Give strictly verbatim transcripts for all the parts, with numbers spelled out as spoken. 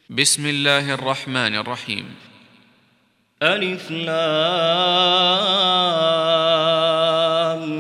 بسم الله الرحمن الرحيم. ألف لام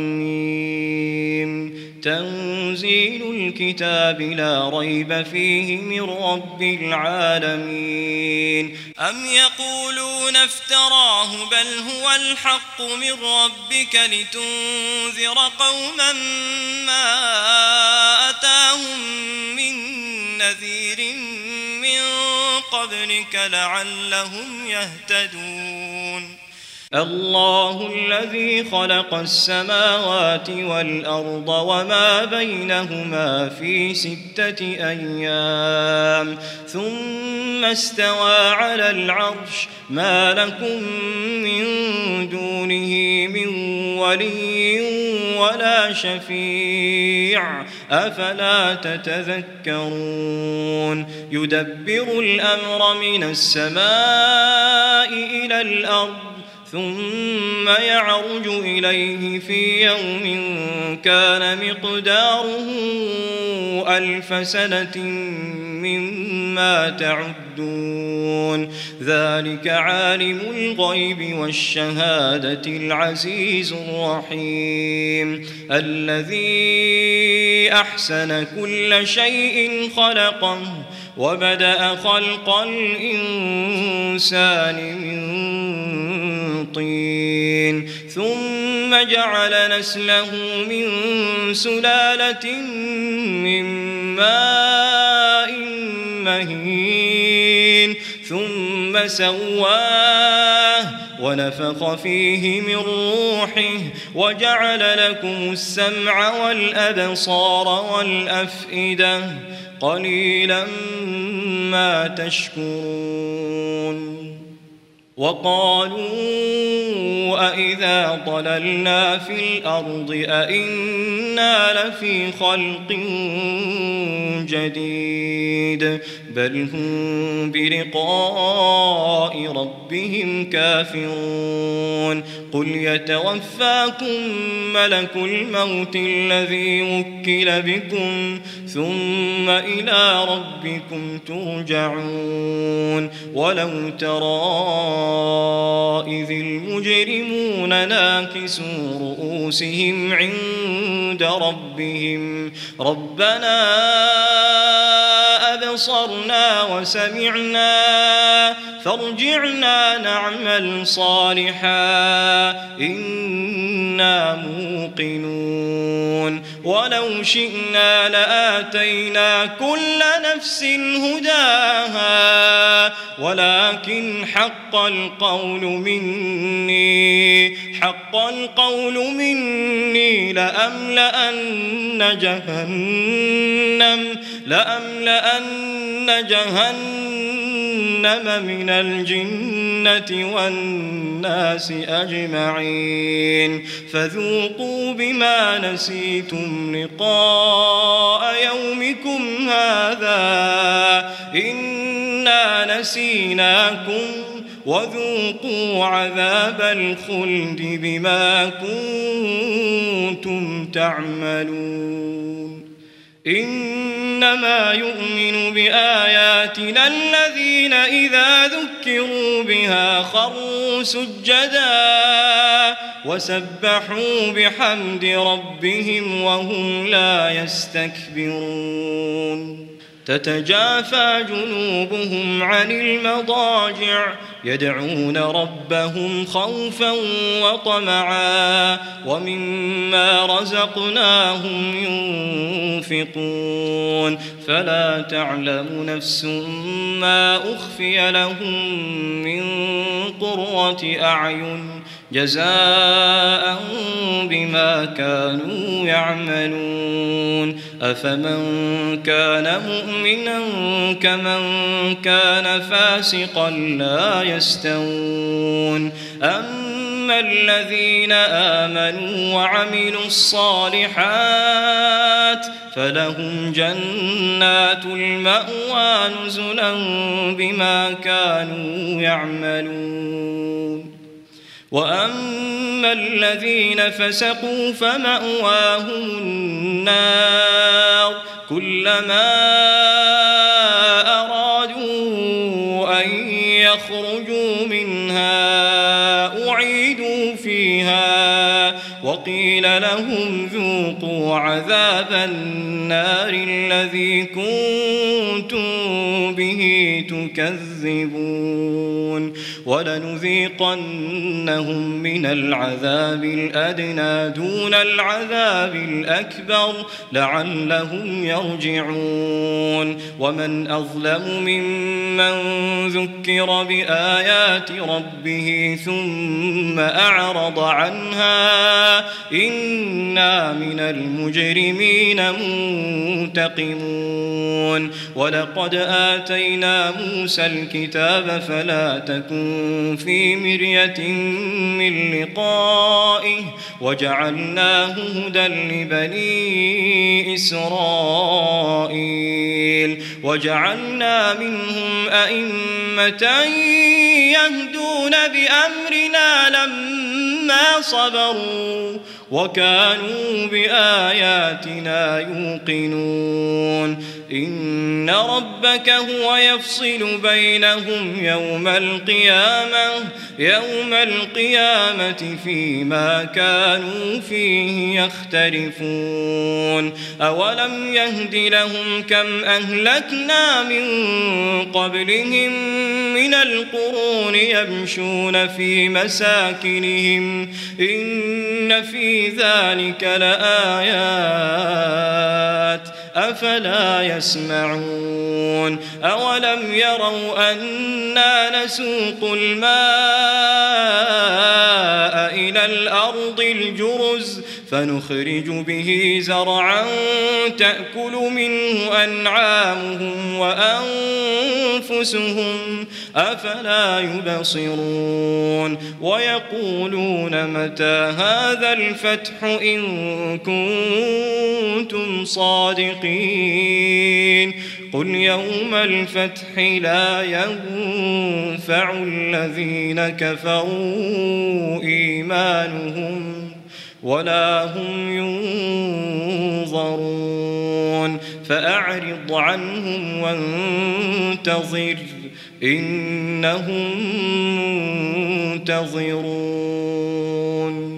ميم. تنزيل الكتاب لا ريب فيه من رب العالمين. أم يقولون افتراه بل هو الحق من ربك لتنذر قوما ما أتاهم من نذير من قبلك لعلهم يهتدون. الله الذي خلق السماوات والأرض وما بينهما في ستة أيام ثم استوى على العرش ما لكم من دونه من ولي ولا شفيع أفلا تتذكرون. يدبر الأمر من السماء إلى الأرض ثم يعرج إليه في يوم كان مقداره ألف سنة مما تعدون. ذلك عالم الغيب والشهادة العزيز الرحيم الذي أحسن كل شيء خلقه وبدأ خلق الإنسان من طين ثم جعل نسله من سلالة من ماء مهين ثم سواه ونفخ فيه من روحه وجعل لكم السمع والأبصار والأفئدة قليلا ما تشكرون. وقالوا أإذا ضللنا في الأرض أإنا لفي خلق جديد بل هم بلقاء ربهم كافرون. قل يتوفاكم ملك الموت الذي وكل بكم ثم إلى ربكم ترجعون. ولو ترى إذ المجرمون ناكسوا رؤوسهم عند ربهم ربنا أبصرنا وسمعنا فارجعنا نعمل صالحا إنا موقنون. ولو شئنا لآتينا كل نفس هداها ولكن حق القول مني حق القول مني لأملأن جهنم لأملأن جهنم من الجنة والناس أجمعين. فذوقوا بما نسيتم لقاء يومكم هذا إنا نسيناكم وذوقوا عذاب الخلد بما كنتم تعملون. إنما يؤمن بآياتنا الذين إذا ذكروا بها خروا سجدا وسبحوا بحمد ربهم وهم لا يستكبرون. تتجافى جنوبهم عن المضاجع يدعون ربهم خوفا وطمعا ومما رزقناهم ينفقون. فلا تعلم نفس ما أخفي لهم من قرة أعين جزاء بما كانوا يعملون. أفمن كان مؤمنا كمن كان فاسقا لا يستوون. أما الذين آمنوا وعملوا الصالحات فلهم جنات المأوى نزلا بما كانوا يعملون. وأما الذين فسقوا فمأواهم النار كلما أرادوا قيل لهم ذوقوا عذاب النار الذي كنتم به تكذبون ولنذيقنهم من العذاب الأدنى دون العذاب الأكبر لعلهم يرجعون ومن أظلم ممن ذكر بآيات ربه ثم أعرض عنها إنا من المجرمين منتقمون ولقد آتينا موسى الكتاب فلا تكن في مرية من لقائه وجعلناه هدى لبني إسرائيل وجعلنا منهم أئمة يهدون بأمرنا لما صبروا وكانوا بآياتنا يوقنون إن ربك هو يفصل بينهم يوم القيامة يوم القيامة فيما كانوا فيه يختلفون أولم يهد لهم كم أهلكنا من قبلهم من القرون يمشون في مساكنهم إن في ذلك لآيات أفلا يسمعون أولم يروا أنا نسوق الماء إلى الأرض الجرز فنخرج به زرعا تأكل منه أنعامهم وأنفسهم أفلا يبصرون ويقولون متى هذا الفتح إن كنتم صادقين قل يوم الفتح لا ينفع الذين كفروا إيمانهم ولا هم ينظرون فأعرض عنهم وانتظر إنهم منتظرون.